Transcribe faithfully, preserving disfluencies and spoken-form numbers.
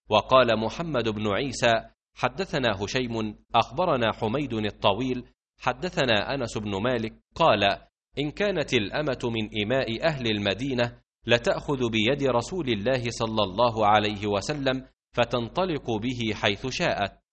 وقال محمد بن عيسى حدثنا هشيم أخبرنا حميد الطويل حدثنا أنس بن مالك قال إن كانت الأمة من إماء أهل المدينة لتأخذ بيد رسول الله صلى الله عليه وسلم فتنطلق به حيث شاءت،